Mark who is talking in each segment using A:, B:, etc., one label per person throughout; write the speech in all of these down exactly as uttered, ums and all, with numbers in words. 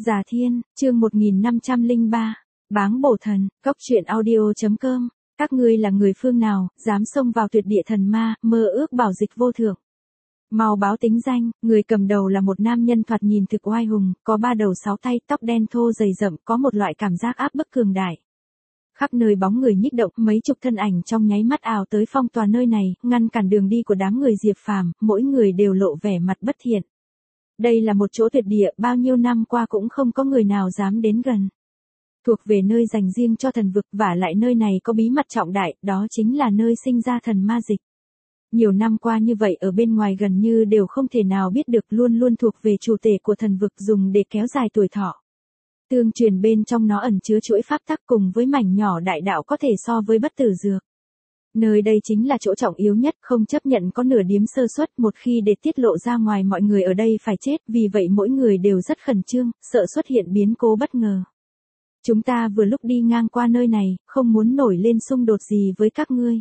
A: Già Thiên, chương một nghìn năm trăm lẻ ba, Báng Bổ Thần, Cốc Truyện Audio.com, các ngươi là người phương nào, dám xông vào tuyệt địa thần ma, mơ ước bảo dịch vô thượng. Mau báo tính danh, người cầm đầu là một nam nhân thoạt nhìn thực oai hùng, có ba đầu sáu tay, tóc đen thô dày rậm, có một loại cảm giác áp bức cường đại. Khắp nơi bóng người nhích động, mấy chục thân ảnh trong nháy mắt ào tới phong tỏa nơi này, ngăn cản đường đi của đám người Diệp Phàm, mỗi người đều lộ vẻ mặt bất thiện. Đây là một chỗ tuyệt địa, bao nhiêu năm qua cũng không có người nào dám đến gần. Thuộc về nơi dành riêng cho thần vực, vả lại nơi này có bí mật trọng đại, đó chính là nơi sinh ra thần ma dịch. Nhiều năm qua như vậy ở bên ngoài gần như đều không thể nào biết được, luôn luôn thuộc về chủ tể của thần vực, dùng để kéo dài tuổi thọ. Tương truyền bên trong nó ẩn chứa chuỗi pháp tắc cùng với mảnh nhỏ đại đạo có thể so với bất tử dược. Nơi đây chính là chỗ trọng yếu nhất, không chấp nhận có nửa điếm sơ suất, một khi để tiết lộ ra ngoài mọi người ở đây phải chết, vì vậy mỗi người đều rất khẩn trương, sợ xuất hiện biến cố bất ngờ. Chúng ta vừa lúc đi ngang qua nơi này, không muốn nổi lên xung đột gì với các ngươi.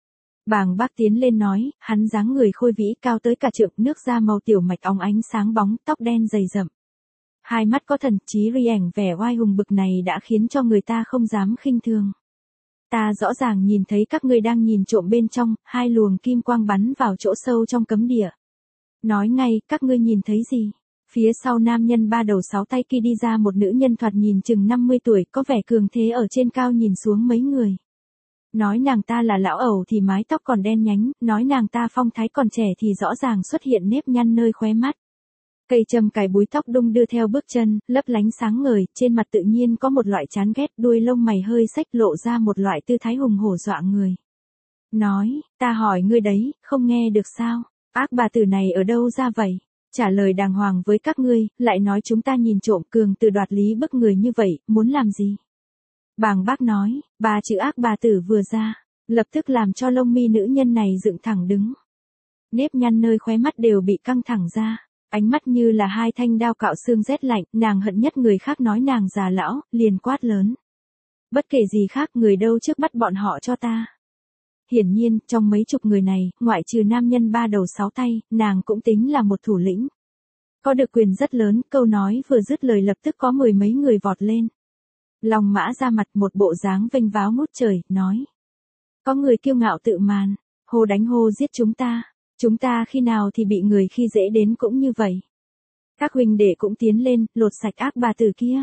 A: Bàng Bác tiến lên nói, hắn dáng người khôi vĩ cao tới cả trượng, nước da màu tiểu mạch óng ánh sáng bóng, tóc đen dày rậm. Hai mắt có thần trí ri ảnh, vẻ oai hùng bực này đã khiến cho người ta không dám khinh thường. Ta rõ ràng nhìn thấy các ngươi đang nhìn trộm bên trong, hai luồng kim quang bắn vào chỗ sâu trong cấm địa. Nói ngay, các ngươi nhìn thấy gì? Phía sau nam nhân ba đầu sáu tay kia đi ra một nữ nhân thoạt nhìn chừng năm mươi tuổi, có vẻ cường thế ở trên cao nhìn xuống mấy người. Nói nàng ta là lão ẩu thì mái tóc còn đen nhánh, nói nàng ta phong thái còn trẻ thì rõ ràng xuất hiện nếp nhăn nơi khóe mắt. Cây châm cài búi tóc đung đưa theo bước chân, lấp lánh sáng ngời, trên mặt tự nhiên có một loại chán ghét, đuôi lông mày hơi xếch lộ ra một loại tư thái hùng hổ dọa người. Nói, ta hỏi ngươi đấy, không nghe được sao? Ác bà tử này ở đâu ra vậy? Trả lời đàng hoàng với các ngươi, lại nói chúng ta nhìn trộm, cường từ đoạt lý bức người như vậy, muốn làm gì? Bàng Bác nói, ba chữ ác bà tử vừa ra, lập tức làm cho lông mi nữ nhân này dựng thẳng đứng. Nếp nhăn nơi khóe mắt đều bị căng thẳng ra. Ánh mắt như là hai thanh đao cạo xương rét lạnh, nàng hận nhất người khác nói nàng già lão, liền quát lớn. Bất kể gì khác, người đâu trước bắt bọn họ cho ta. Hiển nhiên, trong mấy chục người này, ngoại trừ nam nhân ba đầu sáu tay, nàng cũng tính là một thủ lĩnh. Có được quyền rất lớn, câu nói vừa dứt lời lập tức có mười mấy người vọt lên. Long Mã ra mặt, một bộ dáng vênh váo ngút trời, nói. Có người kiêu ngạo tự màn, hô đánh hô giết chúng ta. Chúng ta khi nào thì bị người khi dễ đến cũng như vậy. Các huynh đệ cũng tiến lên, lột sạch ác bà tử kia.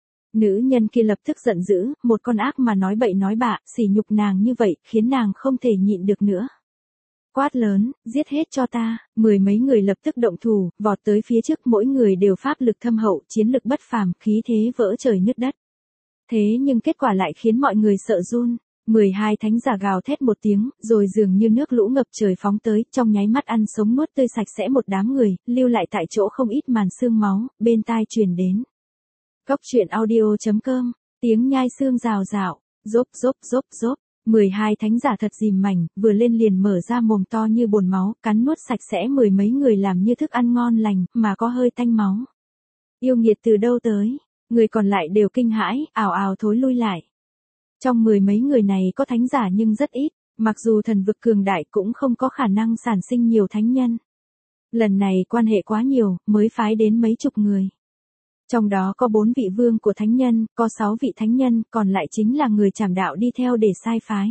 A: Nữ nhân kia lập tức giận dữ, một con ác mà nói bậy nói bạ, sỉ nhục nàng như vậy, khiến nàng không thể nhịn được nữa. Quát lớn, giết hết cho ta, mười mấy người lập tức động thủ, vọt tới phía trước, mỗi người đều pháp lực thâm hậu, chiến lực bất phàm, khí thế vỡ trời nứt đất. Thế nhưng kết quả lại khiến mọi người sợ run. mười hai thánh giả gào thét một tiếng, rồi dường như nước lũ ngập trời phóng tới, trong nháy mắt ăn sống nuốt tươi sạch sẽ một đám người, lưu lại tại chỗ không ít màn xương máu, bên tai truyền đến. Cốc Truyện Audio.com, tiếng nhai xương rào rạo, rốp rốp rốp rốp, mười hai thánh giả thật dìm mảnh, vừa lên liền mở ra mồm to như bồn máu, cắn nuốt sạch sẽ mười mấy người làm như thức ăn ngon lành, mà có hơi tanh máu. Yêu nghiệt từ đâu tới, người còn lại đều kinh hãi, ào ào thối lui lại. Trong mười mấy người này có thánh giả nhưng rất ít, mặc dù thần vực cường đại cũng không có khả năng sản sinh nhiều thánh nhân. Lần này quan hệ quá nhiều, mới phái đến mấy chục người. Trong đó có bốn vị vương của thánh nhân, có sáu vị thánh nhân, còn lại chính là người trảm đạo đi theo để sai phái.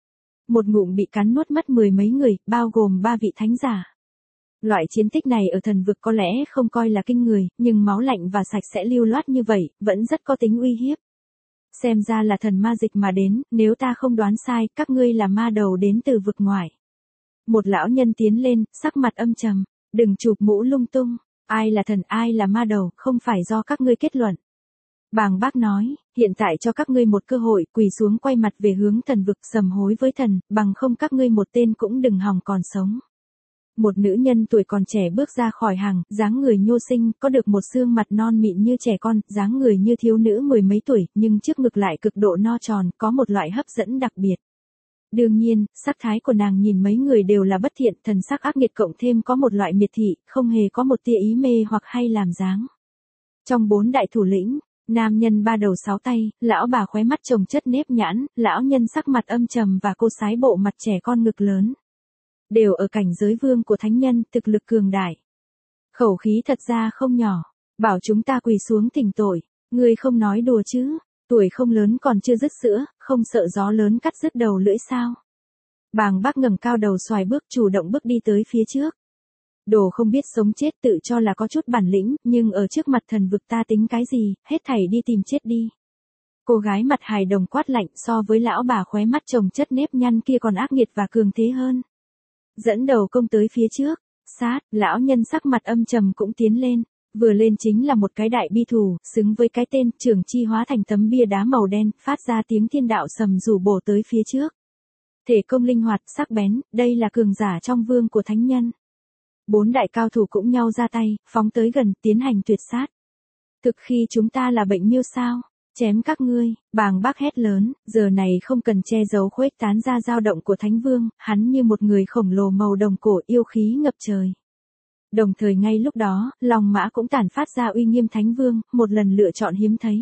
A: Một ngụm bị cắn nuốt mất mười mấy người, bao gồm ba vị thánh giả. Loại chiến tích này ở thần vực có lẽ không coi là kinh người, nhưng máu lạnh và sạch sẽ lưu loát như vậy, vẫn rất có tính uy hiếp. Xem ra là thần ma dịch mà đến, nếu ta không đoán sai, các ngươi là ma đầu đến từ vực ngoài. Một lão nhân tiến lên, sắc mặt âm trầm, đừng chụp mũ lung tung, ai là thần ai là ma đầu, không phải do các ngươi kết luận. Bàng Bác nói, hiện tại cho các ngươi một cơ hội, quỳ xuống quay mặt về hướng thần vực, sầm hối với thần, bằng không các ngươi một tên cũng đừng hòng còn sống. Một nữ nhân tuổi còn trẻ bước ra khỏi hàng, dáng người nhô xinh, có được một xương mặt non mịn như trẻ con, dáng người như thiếu nữ mười mấy tuổi, nhưng trước ngực lại cực độ no tròn, có một loại hấp dẫn đặc biệt. Đương nhiên, sắc thái của nàng nhìn mấy người đều là bất thiện, thần sắc ác nghiệt cộng thêm có một loại miệt thị, không hề có một tia ý mê hoặc hay làm dáng. Trong bốn đại thủ lĩnh, nam nhân ba đầu sáu tay, lão bà khóe mắt chồng chất nếp nhãn, lão nhân sắc mặt âm trầm và cô sái bộ mặt trẻ con ngực lớn. Đều ở cảnh giới vương của thánh nhân, thực lực cường đại. Khẩu khí thật ra không nhỏ. Bảo chúng ta quỳ xuống thỉnh tội, ngươi không nói đùa chứ, tuổi không lớn còn chưa dứt sữa, không sợ gió lớn cắt rứt đầu lưỡi sao. Bàng bác ngẩng cao đầu xoài bước chủ động bước đi tới phía trước. Đồ không biết sống chết tự cho là có chút bản lĩnh, nhưng ở trước mặt thần vực ta tính cái gì, hết thảy đi tìm chết đi. Cô gái mặt hài đồng quát lạnh so với lão bà khóe mắt chồng chất nếp nhăn kia còn ác nghiệt và cường thế hơn. Dẫn đầu công tới phía trước, sát, lão nhân sắc mặt âm trầm cũng tiến lên, vừa lên chính là một cái đại bi thù, xứng với cái tên, trưởng chi hóa thành tấm bia đá màu đen, phát ra tiếng thiên đạo sầm rủ bổ tới phía trước. Thể công linh hoạt, sắc bén, đây là cường giả trong vương của thánh nhân. Bốn đại cao thủ cũng nhau ra tay, phóng tới gần, tiến hành tuyệt sát. Thực khi chúng ta là bệnh miêu sao? Chém các ngươi, Bàng bác hét lớn, giờ này không cần che giấu khuếch tán ra dao động của thánh vương, hắn như một người khổng lồ màu đồng cổ yêu khí ngập trời. Đồng thời ngay lúc đó, Long Mã cũng tản phát ra uy nghiêm thánh vương, một lần lựa chọn hiếm thấy.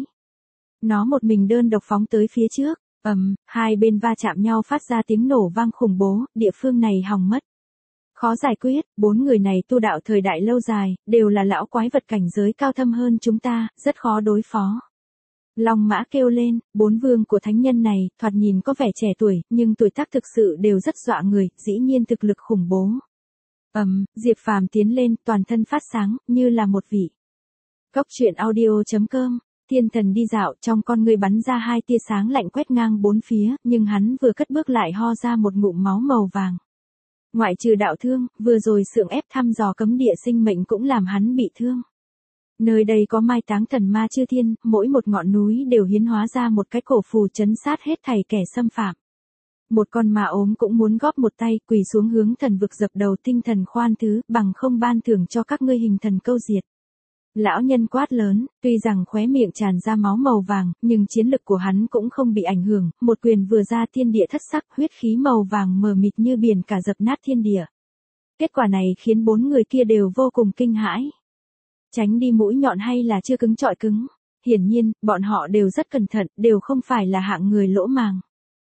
A: Nó một mình đơn độc phóng tới phía trước, ầm, um, hai bên va chạm nhau phát ra tiếng nổ vang khủng bố, địa phương này hỏng mất. Khó giải quyết, bốn người này tu đạo thời đại lâu dài, đều là lão quái vật cảnh giới cao thâm hơn chúng ta, rất khó đối phó. Long Mã kêu lên, bốn vương của thánh nhân này, thoạt nhìn có vẻ trẻ tuổi, nhưng tuổi tác thực sự đều rất dọa người, dĩ nhiên thực lực khủng bố. Ầm, um, Diệp Phàm tiến lên, toàn thân phát sáng, như là một vị. Cốc truyện audio chấm com, thiên thần đi dạo, trong con người bắn ra hai tia sáng lạnh quét ngang bốn phía, nhưng hắn vừa cất bước lại ho ra một ngụm máu màu vàng. Ngoại trừ đạo thương, vừa rồi sượng ép thăm dò cấm địa sinh mệnh cũng làm hắn bị thương. Nơi đây có mai táng thần ma chư thiên, mỗi một ngọn núi đều hiến hóa ra một cái cổ phù trấn sát hết thảy kẻ xâm phạm. Một con ma ốm cũng muốn góp một tay, quỳ xuống hướng thần vực dập đầu tinh thần khoan thứ, bằng không ban thưởng cho các ngươi hình thần câu diệt. Lão nhân quát lớn, tuy rằng khóe miệng tràn ra máu màu vàng, nhưng chiến lực của hắn cũng không bị ảnh hưởng, một quyền vừa ra thiên địa thất sắc, huyết khí màu vàng mờ mịt như biển cả dập nát thiên địa. Kết quả này khiến bốn người kia đều vô cùng kinh hãi. Tránh đi mũi nhọn hay là chưa cứng trọi cứng? Hiển nhiên, bọn họ đều rất cẩn thận, đều không phải là hạng người lỗ màng.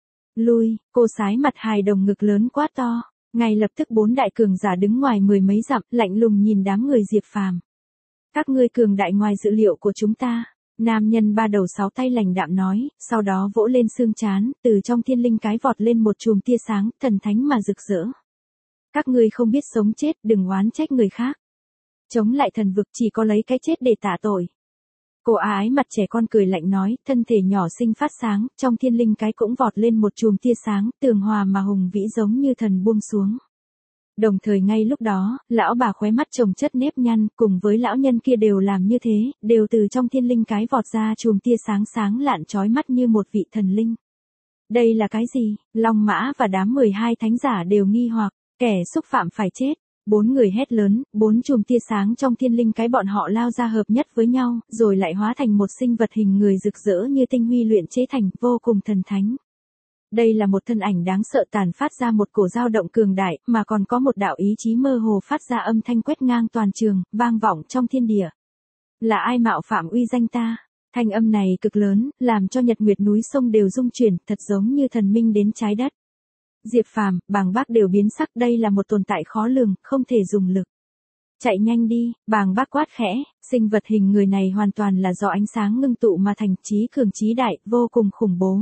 A: Lui, cô sái mặt hài đồng ngực lớn quá to, ngay lập tức bốn đại cường giả đứng ngoài mười mấy dặm, lạnh lùng nhìn đám người Diệp Phàm. Các ngươi cường đại ngoài dự liệu của chúng ta, nam nhân ba đầu sáu tay lành đạm nói, sau đó vỗ lên xương trán, từ trong thiên linh cái vọt lên một chùm tia sáng, thần thánh mà rực rỡ. Các ngươi không biết sống chết, đừng oán trách người khác. Chống lại thần vực chỉ có lấy cái chết để tạ tội. Cô ái mặt trẻ con cười lạnh nói, thân thể nhỏ xinh phát sáng, trong thiên linh cái cũng vọt lên một chùm tia sáng, tường hòa mà hùng vĩ giống như thần buông xuống. Đồng thời ngay lúc đó, lão bà khóe mắt chồng chất nếp nhăn, cùng với lão nhân kia đều làm như thế, đều từ trong thiên linh cái vọt ra chùm tia sáng sáng lạn chói mắt như một vị thần linh. Đây là cái gì? Long Mã và đám mười hai thánh giả đều nghi hoặc, kẻ xúc phạm phải chết. Bốn người hét lớn, bốn chùm tia sáng trong thiên linh cái bọn họ lao ra hợp nhất với nhau, rồi lại hóa thành một sinh vật hình người rực rỡ như tinh huy luyện chế thành, vô cùng thần thánh. Đây là một thân ảnh đáng sợ tàn phát ra một cổ dao động cường đại, mà còn có một đạo ý chí mơ hồ phát ra âm thanh quét ngang toàn trường, vang vọng trong thiên địa. Là ai mạo phạm uy danh ta? Thanh âm này cực lớn, làm cho nhật nguyệt núi sông đều rung chuyển, thật giống như thần minh đến trái đất. Diệp Phàm, Bàng Bác đều biến sắc, đây là một tồn tại khó lường, không thể dùng lực. Chạy nhanh đi, Bàng Bác quát khẽ, sinh vật hình người này hoàn toàn là do ánh sáng ngưng tụ mà thành, trí cường trí đại, vô cùng khủng bố.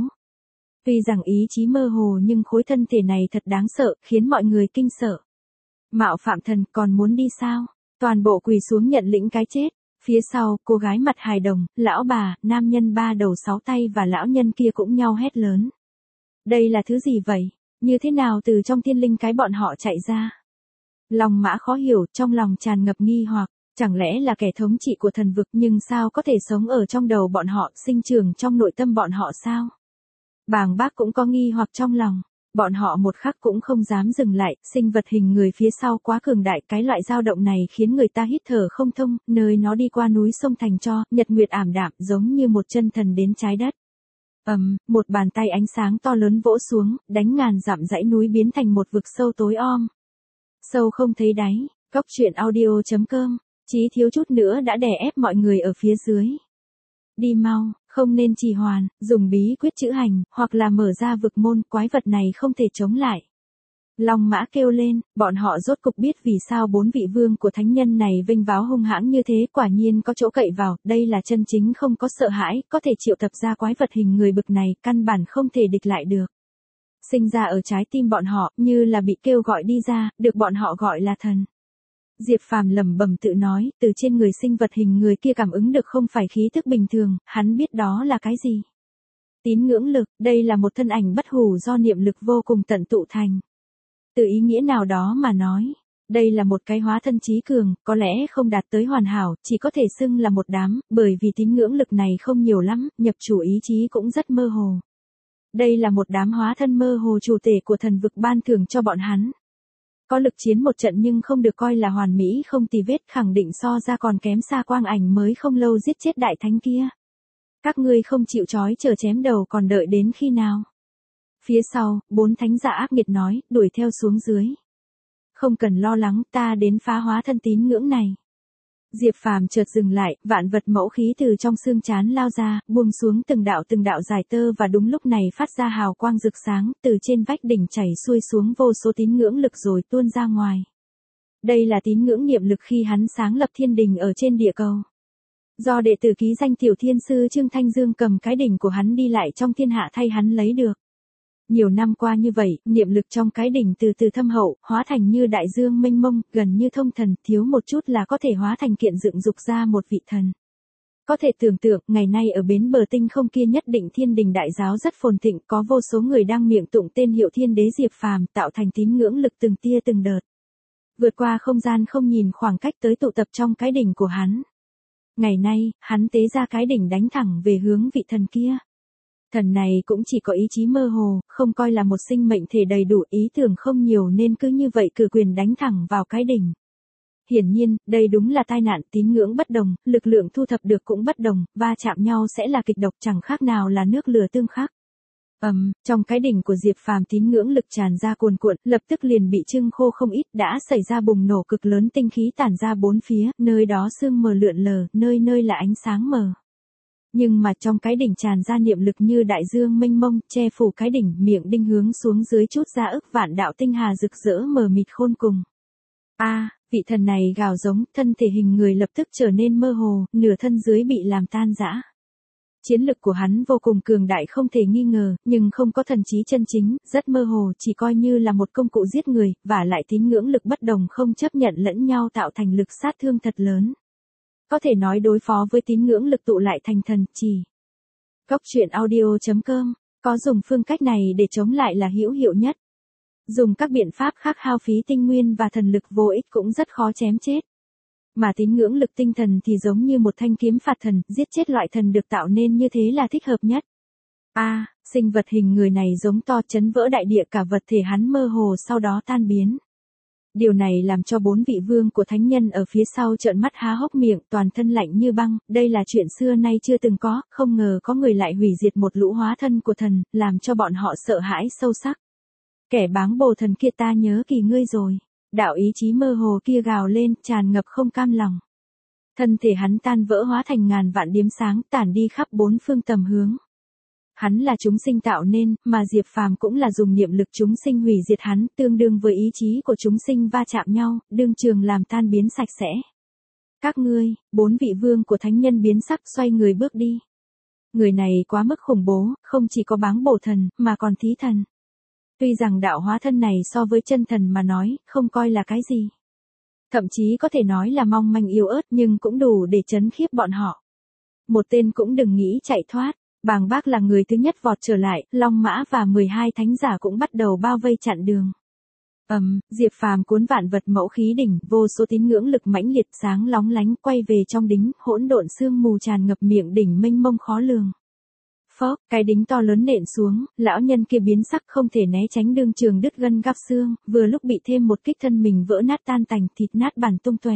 A: Tuy rằng ý chí mơ hồ nhưng khối thân thể này thật đáng sợ, khiến mọi người kinh sợ. Mạo phạm thần còn muốn đi sao? Toàn bộ quỳ xuống nhận lĩnh cái chết. Phía sau, cô gái mặt hài đồng, lão bà, nam nhân ba đầu sáu tay và lão nhân kia cũng nhau hét lớn. Đây là thứ gì vậy? Như thế nào từ trong thiên linh cái bọn họ chạy ra? Long Mã khó hiểu, trong lòng tràn ngập nghi hoặc, chẳng lẽ là kẻ thống trị của thần vực nhưng sao có thể sống ở trong đầu bọn họ, sinh trưởng trong nội tâm bọn họ sao? Bàng Bác cũng có nghi hoặc trong lòng, bọn họ một khắc cũng không dám dừng lại, sinh vật hình người phía sau quá cường đại, cái loại dao động này khiến người ta hít thở không thông, nơi nó đi qua núi sông thành tro, nhật nguyệt ảm đạm giống như một chân thần đến trái đất. Ầm, um, một bàn tay ánh sáng to lớn vỗ xuống, đánh ngàn dặm dãy núi biến thành một vực sâu tối om. Sâu không thấy đáy, cốc truyện audio chấm com, chí thiếu chút nữa đã đè ép mọi người ở phía dưới. Đi mau, không nên trì hoãn, dùng bí quyết chữ hành, hoặc là mở ra vực môn, quái vật này không thể chống lại. Long Mã kêu lên, bọn họ rốt cục biết vì sao bốn vị vương của thánh nhân này vinh váo hung hãng như thế, quả nhiên có chỗ cậy vào, đây là chân chính không có sợ hãi, có thể triệu tập ra quái vật hình người bực này, căn bản không thể địch lại được. Sinh ra ở trái tim bọn họ, như là bị kêu gọi đi ra, được bọn họ gọi là thần. Diệp Phàm lẩm bẩm tự nói, từ trên người sinh vật hình người kia cảm ứng được không phải khí thức bình thường, hắn biết đó là cái gì. Tín ngưỡng lực, đây là một thân ảnh bất hủ do niệm lực vô cùng tận tụ thành. Từ ý nghĩa nào đó mà nói, đây là một cái hóa thân trí cường, có lẽ không đạt tới hoàn hảo, chỉ có thể xưng là một đám, bởi vì tín ngưỡng lực này không nhiều lắm, nhập chủ ý chí cũng rất mơ hồ. Đây là một đám hóa thân mơ hồ chủ tể của thần vực ban thưởng cho bọn hắn. Có lực chiến một trận nhưng không được coi là hoàn mỹ không tì vết, khẳng định so ra còn kém xa quang ảnh mới không lâu giết chết đại thánh kia. Các ngươi không chịu trói chờ chém đầu còn đợi đến khi nào? Phía sau, bốn thánh giả ác nghiệt nói, đuổi theo xuống dưới. Không cần lo lắng, ta đến phá hóa thân tín ngưỡng này. Diệp Phàm chợt dừng lại, vạn vật mẫu khí từ trong xương chán lao ra, buông xuống từng đạo từng đạo dài tơ và đúng lúc này phát ra hào quang rực sáng, từ trên vách đỉnh chảy xuôi xuống vô số tín ngưỡng lực rồi tuôn ra ngoài. Đây là tín ngưỡng niệm lực khi hắn sáng lập thiên đình ở trên địa cầu. Do đệ tử ký danh Tiểu Thiên Sư Trương Thanh Dương cầm cái đỉnh của hắn đi lại trong thiên hạ thay hắn lấy được. Nhiều năm qua như vậy, niệm lực trong cái đỉnh từ từ thâm hậu, hóa thành như đại dương mênh mông, gần như thông thần, thiếu một chút là có thể hóa thành kiện dựng dục ra một vị thần. Có thể tưởng tượng, ngày nay ở bến bờ tinh không kia nhất định thiên đình đại giáo rất phồn thịnh, có vô số người đang miệng tụng tên hiệu thiên đế Diệp Phàm, tạo thành tín ngưỡng lực từng tia từng đợt. Vượt qua không gian không nhìn khoảng cách tới tụ tập trong cái đỉnh của hắn. Ngày nay, hắn tế ra cái đỉnh đánh thẳng về hướng vị thần kia. Thần này cũng chỉ có ý chí mơ hồ, không coi là một sinh mệnh thể đầy đủ, ý tưởng không nhiều nên cứ như vậy cử quyền đánh thẳng vào cái đỉnh. Hiển nhiên, đây đúng là tai nạn, tín ngưỡng bất đồng, lực lượng thu thập được cũng bất đồng, va chạm nhau sẽ là kịch độc chẳng khác nào là nước lửa tương khắc. Ầm, um, trong cái đỉnh của Diệp Phàm tín ngưỡng lực tràn ra cuồn cuộn, lập tức liền bị trưng khô không ít, đã xảy ra bùng nổ cực lớn, tinh khí tản ra bốn phía, nơi đó sương mờ lượn lờ, nơi nơi là ánh sáng mờ. Nhưng mà trong cái đỉnh tràn ra niệm lực như đại dương mênh mông, che phủ cái đỉnh, miệng đinh hướng xuống dưới chút ra ức vạn đạo tinh hà rực rỡ mờ mịt khôn cùng. A, à, vị thần này gào giống, thân thể hình người lập tức trở nên mơ hồ, nửa thân dưới bị làm tan rã. Chiến lực của hắn vô cùng cường đại không thể nghi ngờ, nhưng không có thần trí chân chính, rất mơ hồ, chỉ coi như là một công cụ giết người, và lại tín ngưỡng lực bất đồng không chấp nhận lẫn nhau tạo thành lực sát thương thật lớn. Có thể nói đối phó với tín ngưỡng lực tụ lại thành thần chỉ. Góc truyện audio chấm com, có dùng phương cách này để chống lại là hữu hiệu nhất. Dùng các biện pháp khác hao phí tinh nguyên và thần lực vô ích cũng rất khó chém chết. Mà tín ngưỡng lực tinh thần thì giống như một thanh kiếm phạt thần, giết chết loại thần được tạo nên như thế là thích hợp nhất. A, à, sinh vật hình người này giống to chấn vỡ đại địa, cả vật thể hắn mơ hồ sau đó tan biến. Điều này làm cho bốn vị vương của thánh nhân ở phía sau trợn mắt há hốc miệng, toàn thân lạnh như băng, đây là chuyện xưa nay chưa từng có, không ngờ có người lại hủy diệt một lũ hóa thân của thần, làm cho bọn họ sợ hãi sâu sắc. Kẻ báng bồ thần kia, ta nhớ kỳ ngươi rồi. Đạo ý chí mơ hồ kia gào lên, tràn ngập không cam lòng. Thân thể hắn tan vỡ hóa thành ngàn vạn điếm sáng, tản đi khắp bốn phương tầm hướng. Hắn là chúng sinh tạo nên, mà Diệp Phàm cũng là dùng niệm lực chúng sinh hủy diệt hắn, tương đương với ý chí của chúng sinh va chạm nhau, đương trường làm tan biến sạch sẽ. Các ngươi, bốn vị vương của thánh nhân biến sắc xoay người bước đi. Người này quá mức khủng bố, không chỉ có báng bổ thần, mà còn thí thần. Tuy rằng đạo hóa thân này so với chân thần mà nói, không coi là cái gì. Thậm chí có thể nói là mong manh yếu ớt nhưng cũng đủ để chấn khiếp bọn họ. Một tên cũng đừng nghĩ chạy thoát. Bàng Bác là người thứ nhất vọt trở lại, Long Mã và mười hai thánh giả cũng bắt đầu bao vây chặn đường. Ầm, um, Diệp Phàm cuốn vạn vật mẫu khí đỉnh, vô số tín ngưỡng lực mãnh liệt sáng lóng lánh quay về trong đính, hỗn độn sương mù tràn ngập miệng đỉnh mênh mông khó lường. Phốc, cái đính to lớn nện xuống, lão nhân kia biến sắc không thể né tránh, đương trường đứt gân gắp xương, vừa lúc bị thêm một kích thân mình vỡ nát tan tành, thịt nát bàn tung tóe.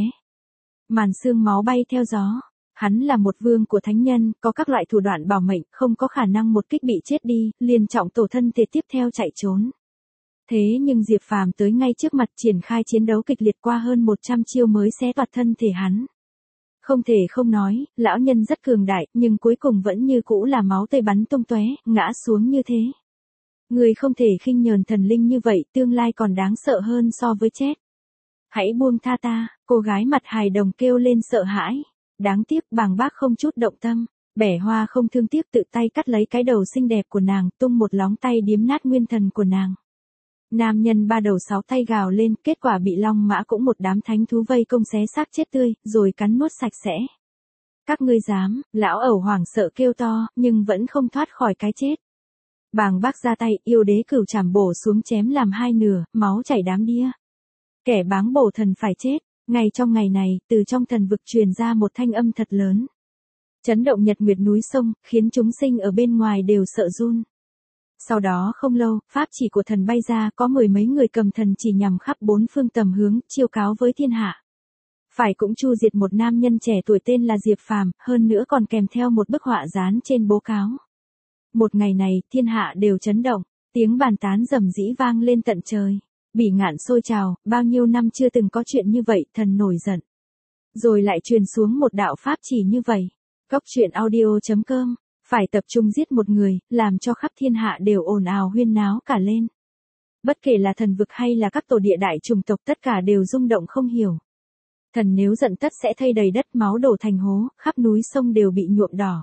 A: Màn xương máu bay theo gió. Hắn là một vương của thánh nhân, có các loại thủ đoạn bảo mệnh, không có khả năng một kích bị chết đi, liền trọng tổ thân thể tiếp theo chạy trốn. Thế nhưng Diệp Phàm tới ngay trước mặt triển khai chiến đấu kịch liệt, qua hơn một trăm chiêu mới xé toạc thân thể hắn. Không thể không nói, lão nhân rất cường đại, nhưng cuối cùng vẫn như cũ là máu tươi bắn tung tóe, ngã xuống như thế. Người không thể khinh nhờn thần linh như vậy, tương lai còn đáng sợ hơn so với chết. Hãy buông tha ta, cô gái mặt hài đồng kêu lên sợ hãi. Đáng tiếc bàng bác không chút động tâm, bẻ hoa không thương tiếc tự tay cắt lấy cái đầu xinh đẹp của nàng, tung một lóng tay điếm nát nguyên thần của nàng. Nam nhân ba đầu sáu tay gào lên, kết quả bị long mã cũng một đám thánh thú vây công xé xác chết tươi, rồi cắn nuốt sạch sẽ. Các ngươi dám, lão ẩu hoảng sợ kêu to, nhưng vẫn không thoát khỏi cái chết. Bàng bác ra tay, yêu đế cửu trảm bổ xuống chém làm hai nửa, máu chảy đám đĩa. Kẻ báng bổ thần phải chết. Ngay trong ngày này, từ trong thần vực truyền ra một thanh âm thật lớn. Chấn động nhật nguyệt núi sông, khiến chúng sinh ở bên ngoài đều sợ run. Sau đó không lâu, pháp chỉ của thần bay ra, có mười mấy người cầm thần chỉ nhằm khắp bốn phương tầm hướng, chiêu cáo với thiên hạ. Phải cũng chu diệt một nam nhân trẻ tuổi tên là Diệp Phàm, hơn nữa còn kèm theo một bức họa dán trên bố cáo. Một ngày này, thiên hạ đều chấn động, tiếng bàn tán rầm rĩ vang lên tận trời. Bỉ ngạn sôi trào, bao nhiêu năm chưa từng có chuyện như vậy, thần nổi giận. Rồi lại truyền xuống một đạo pháp chỉ như vậy. Cốc truyện audio chấm com, phải tập trung giết một người, làm cho khắp thiên hạ đều ồn ào huyên náo cả lên. Bất kể là thần vực hay là các tổ địa đại chủng tộc tất cả đều rung động không hiểu. Thần nếu giận tất sẽ thay đầy đất máu đổ thành hố, khắp núi sông đều bị nhuộm đỏ.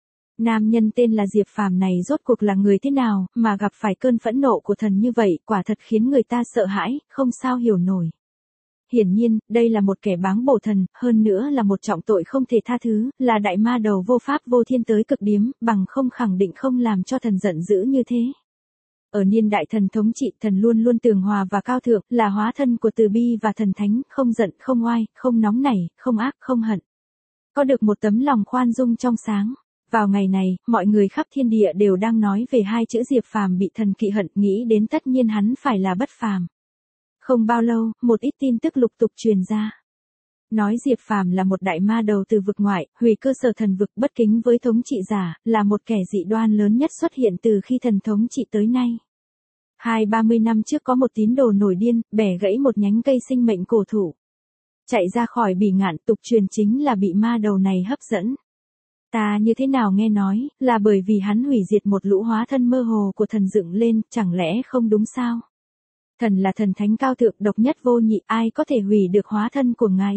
A: Nam nhân tên là Diệp Phàm này rốt cuộc là người thế nào, mà gặp phải cơn phẫn nộ của thần như vậy, quả thật khiến người ta sợ hãi, không sao hiểu nổi. Hiển nhiên, đây là một kẻ báng bổ thần, hơn nữa là một trọng tội không thể tha thứ, là đại ma đầu vô pháp vô thiên tới cực điếm, bằng không khẳng định không làm cho thần giận dữ như thế. Ở niên đại thần thống trị, thần luôn luôn tường hòa và cao thượng, là hóa thân của từ bi và thần thánh, không giận, không oai, không nóng nảy, không ác, không hận. Có được một tấm lòng khoan dung trong sáng. Vào ngày này, mọi người khắp thiên địa đều đang nói về hai chữ Diệp Phàm bị thần kỵ hận, nghĩ đến tất nhiên hắn phải là bất phàm. Không bao lâu, một ít tin tức lục tục truyền ra. Nói Diệp Phàm là một đại ma đầu từ vực ngoại, hủy cơ sở thần vực, bất kính với thống trị giả, là một kẻ dị đoan lớn nhất xuất hiện từ khi thần thống trị tới nay. Hai ba mươi năm trước có một tín đồ nổi điên, bẻ gãy một nhánh cây sinh mệnh cổ thụ. Chạy ra khỏi bỉ ngạn, tục truyền chính là bị ma đầu này hấp dẫn. Ta như thế nào nghe nói, là bởi vì hắn hủy diệt một lũ hóa thân mơ hồ của thần dựng lên, chẳng lẽ không đúng sao? Thần là thần thánh cao thượng độc nhất vô nhị, ai có thể hủy được hóa thân của ngài?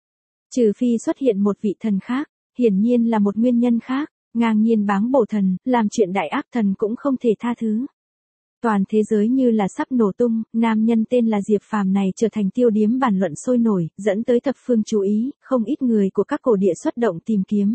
A: Trừ phi xuất hiện một vị thần khác, hiển nhiên là một nguyên nhân khác, ngang nhiên báng bổ thần, làm chuyện đại ác thần cũng không thể tha thứ. Toàn thế giới như là sắp nổ tung, nam nhân tên là Diệp Phàm này trở thành tiêu điểm bàn luận sôi nổi, dẫn tới thập phương chú ý, không ít người của các cổ địa xuất động tìm kiếm.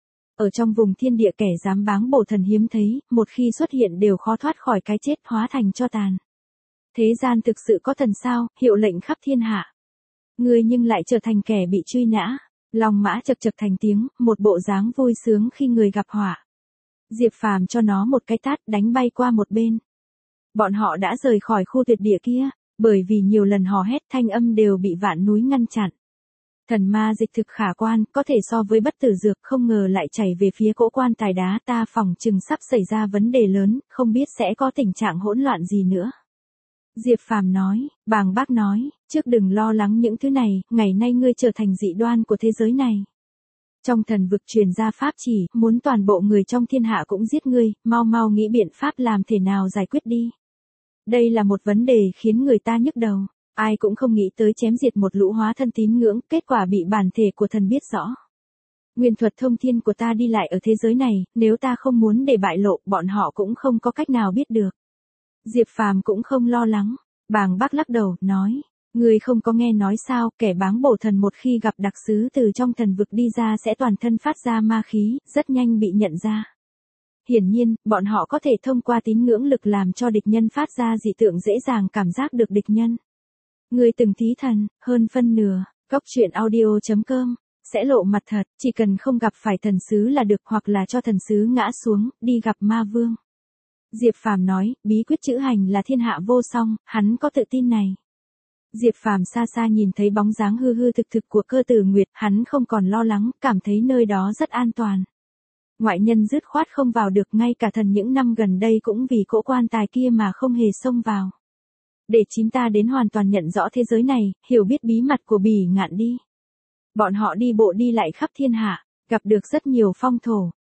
A: Ở trong vùng thiên địa kẻ dám báng bổ thần hiếm thấy, một khi xuất hiện đều khó thoát khỏi cái chết, hóa thành tro tàn. Thế gian thực sự có thần sao, hiệu lệnh khắp thiên hạ. Ngươi nhưng lại trở thành kẻ bị truy nã. Long mã chật chật thành tiếng, một bộ dáng vui sướng khi người gặp họa. Diệp Phàm cho nó một cái tát đánh bay qua một bên. Bọn họ đã rời khỏi khu tuyệt địa kia, bởi vì nhiều lần hò hét thanh âm đều bị vạn núi ngăn chặn. Thần ma dịch thực khả quan, có thể so với bất tử dược, không ngờ lại chảy về phía cỗ quan tài đá, ta phỏng chừng sắp xảy ra vấn đề lớn, không biết sẽ có tình trạng hỗn loạn gì nữa. Diệp Phàm nói, bàng bác nói, trước đừng lo lắng những thứ này, ngày nay ngươi trở thành dị đoan của thế giới này. Trong thần vực truyền ra pháp chỉ, muốn toàn bộ người trong thiên hạ cũng giết ngươi, mau mau nghĩ biện pháp làm thế nào giải quyết đi. Đây là một vấn đề khiến người ta nhức đầu. Ai cũng không nghĩ tới chém diệt một lũ hóa thân tín ngưỡng, kết quả bị bản thể của thần biết rõ. Nguyên thuật thông thiên của ta đi lại ở thế giới này, nếu ta không muốn để bại lộ, bọn họ cũng không có cách nào biết được. Diệp Phàm cũng không lo lắng, bàng bác lắc đầu, nói, người không có nghe nói sao, kẻ báng bổ thần một khi gặp đặc sứ từ trong thần vực đi ra sẽ toàn thân phát ra ma khí, rất nhanh bị nhận ra. Hiển nhiên, bọn họ có thể thông qua tín ngưỡng lực làm cho địch nhân phát ra dị tượng dễ dàng cảm giác được địch nhân. Người từng thí thần, hơn phân nửa, cốc truyện audio chấm com, sẽ lộ mặt thật, chỉ cần không gặp phải thần sứ là được, hoặc là cho thần sứ ngã xuống, đi gặp ma vương. Diệp Phàm nói, bí quyết chữ hành là thiên hạ vô song, hắn có tự tin này. Diệp Phàm xa xa nhìn thấy bóng dáng hư hư thực thực của Cơ Tử Nguyệt, hắn không còn lo lắng, cảm thấy nơi đó rất an toàn. Ngoại nhân dứt khoát không vào được, ngay cả thần những năm gần đây cũng vì cỗ quan tài kia mà không hề xông vào. Để chúng ta đến hoàn toàn nhận rõ thế giới này, hiểu biết bí mật của bỉ ngạn đi. Bọn họ đi bộ đi lại khắp thiên hạ, gặp được rất nhiều phong thổ.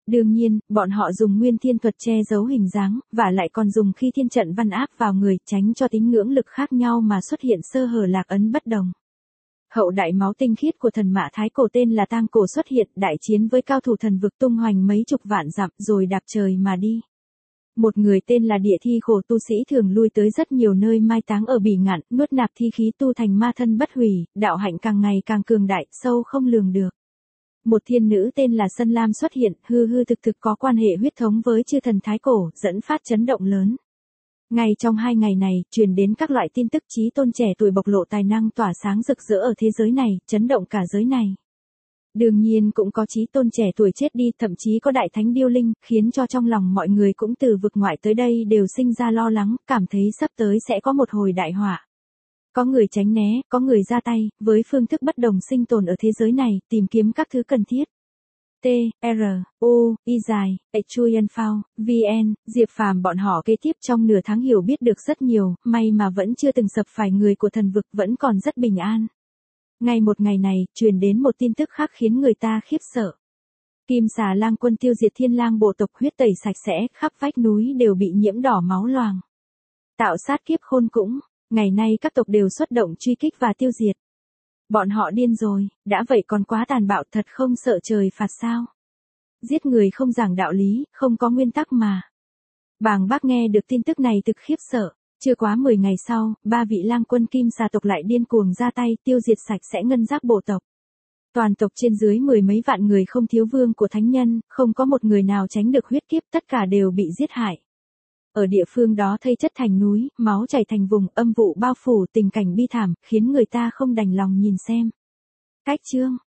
A: Đương nhiên, bọn họ dùng nguyên thiên thuật che giấu hình dáng, và lại còn dùng khi thiên trận văn áp vào người, tránh cho tín ngưỡng lực khác nhau mà xuất hiện sơ hở lạc ấn bất đồng. Hậu đại máu tinh khiết của thần mã thái cổ tên là Tang Cổ xuất hiện, đại chiến với cao thủ thần vực tung hoành mấy chục vạn dặm rồi đạp trời mà đi. Một người tên là Địa Thi Khổ tu sĩ thường lui tới rất nhiều nơi mai táng ở Bỉ Ngạn, nuốt nạp thi khí tu thành ma thân bất hủy, đạo hạnh càng ngày càng cường đại, sâu không lường được. Một thiên nữ tên là Sân Lam xuất hiện, hư hư thực thực có quan hệ huyết thống với chư thần thái cổ, dẫn phát chấn động lớn. Ngay trong hai ngày này, truyền đến các loại tin tức chí tôn trẻ tuổi bộc lộ tài năng tỏa sáng rực rỡ ở thế giới này, chấn động cả giới này. Đương nhiên cũng có chí tôn trẻ tuổi chết đi, thậm chí có đại thánh điêu linh, khiến cho trong lòng mọi người cũng từ vực ngoại tới đây đều sinh ra lo lắng, cảm thấy sắp tới sẽ có một hồi đại họa. Có người tránh né, có người ra tay, với phương thức bất đồng sinh tồn ở thế giới này, tìm kiếm các thứ cần thiết. T, R, U, Y dài, Chuyen Phao, V N, Diệp Phàm bọn họ kế tiếp trong nửa tháng hiểu biết được rất nhiều, may mà vẫn chưa từng sập phải người của thần vực, vẫn còn rất bình an. Ngay một ngày này, truyền đến một tin tức khác khiến người ta khiếp sợ. Kim Xà Lang quân tiêu diệt Thiên Lang bộ tộc, huyết tẩy sạch sẽ, khắp vách núi đều bị nhiễm đỏ máu loàng. Tạo sát kiếp khôn cũng, ngày nay các tộc đều xuất động truy kích và tiêu diệt. Bọn họ điên rồi, đã vậy còn quá tàn bạo, thật không sợ trời phạt sao? Giết người không giảng đạo lý, không có nguyên tắc mà. Bàng Bác nghe được tin tức này thực khiếp sợ. Chưa quá mười ngày sau, ba vị lang quân Kim Xà tộc lại điên cuồng ra tay, tiêu diệt sạch sẽ ngân giác bộ tộc. Toàn tộc trên dưới mười mấy vạn người không thiếu vương của thánh nhân, không có một người nào tránh được huyết kiếp, tất cả đều bị giết hại. Ở địa phương đó thây chất thành núi, máu chảy thành vùng, âm vụ bao phủ, tình cảnh bi thảm, khiến người ta không đành lòng nhìn xem. Cách chương